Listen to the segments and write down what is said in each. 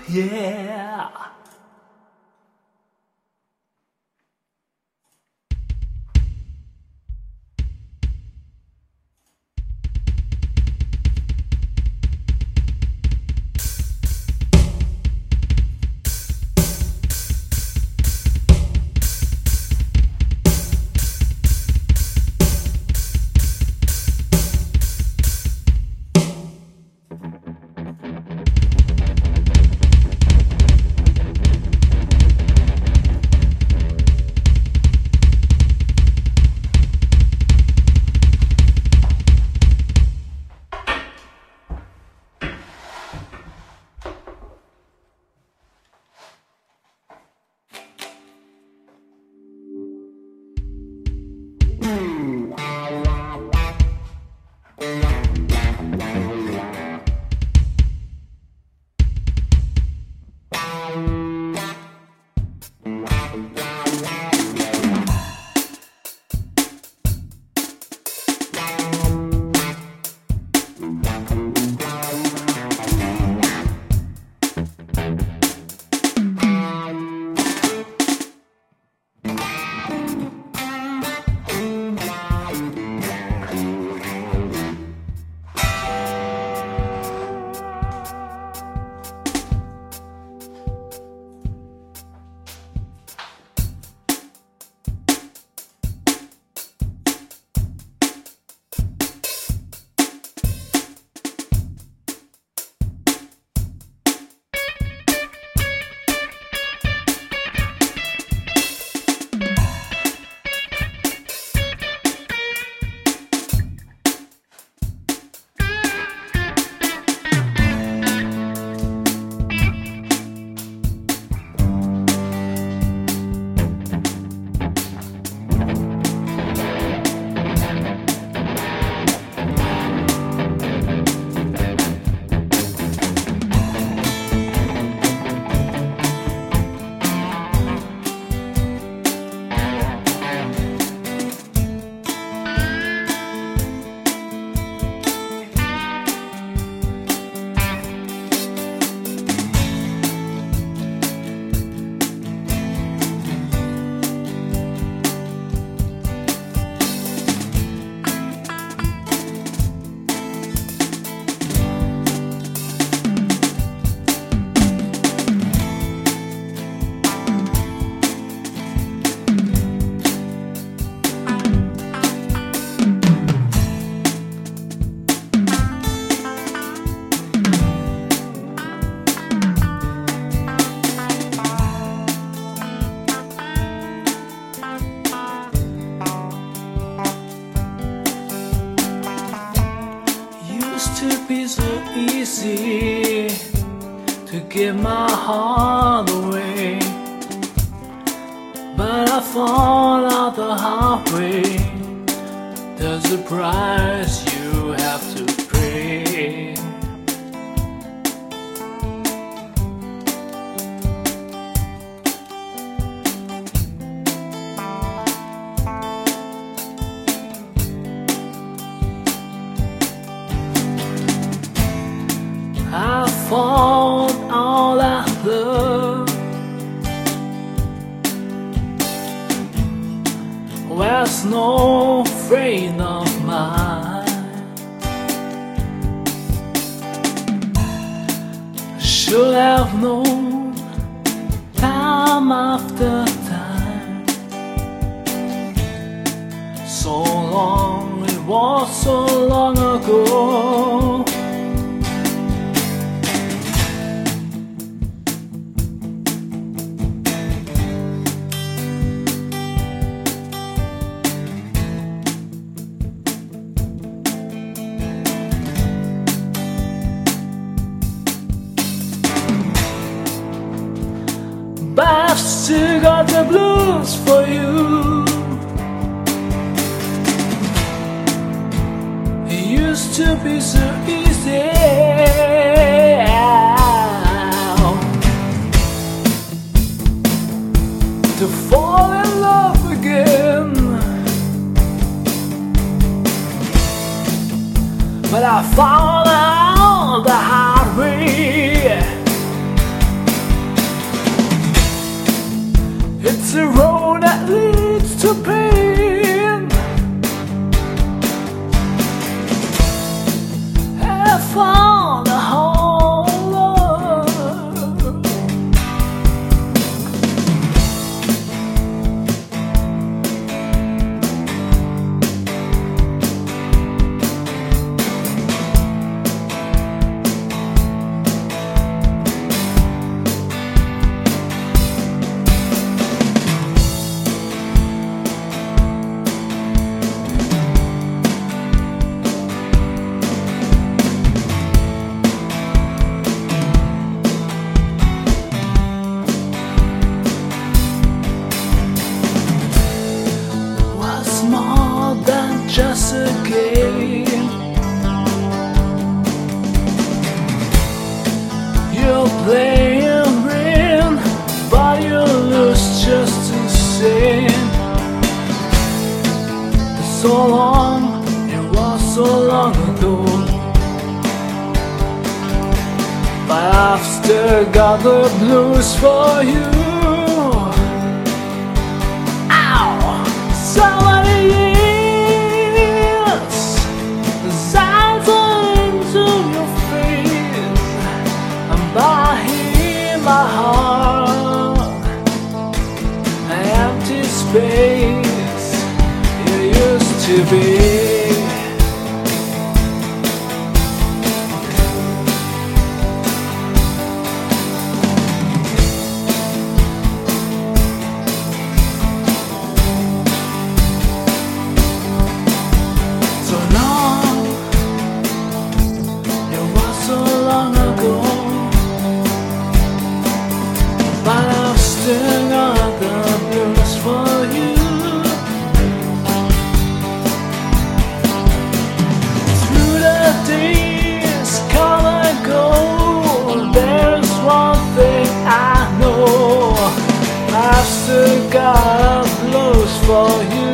Yeah. To be so easy to give my heart away, but I fall out the hard way. There's a price you have to pay. I fought all that love, there's no friend of mine. Should have known time after time. So long, it was so long ago. But I've still got the blues for you. It used to be so easy to fall in love again, but I found out the hard way. playing green, but you lose just to sing. So long, it was so long ago, but I've still got the blues for you. Ow! So many years sighted into your face, and by here my heart, an empty space it used to be. Got blues for you.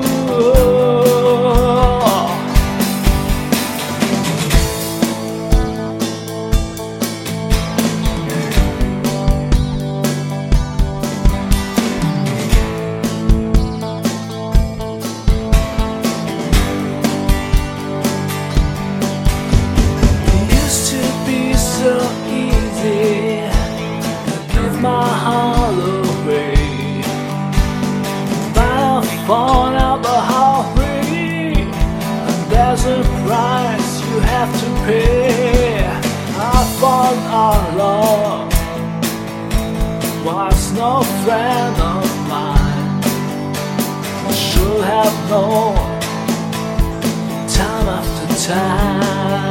It used to be so easy to give my heart away. Found out the heartbreak, and there's a price you have to pay. I thought our love was no friend of mine. I should have known time after time.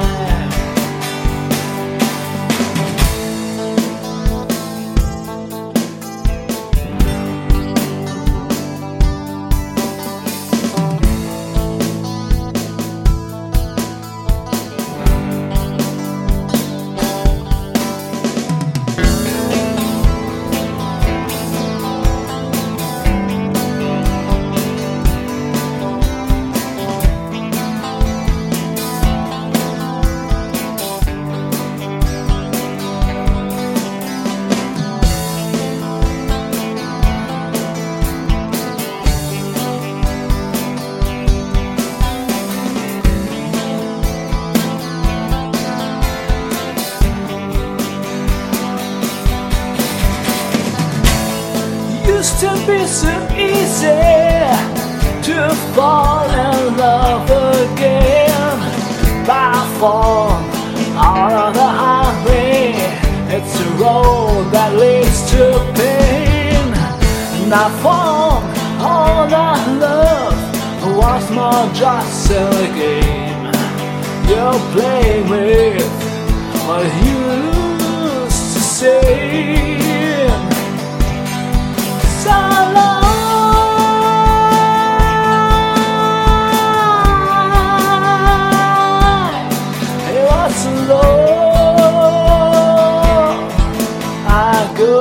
Used to be so easy to fall in love again, but I fall out of the highway. It's a road that leads to pain, and I found all that love was not just a game you're playing with. What you used to say. So long, it was so long ago.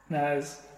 Nice.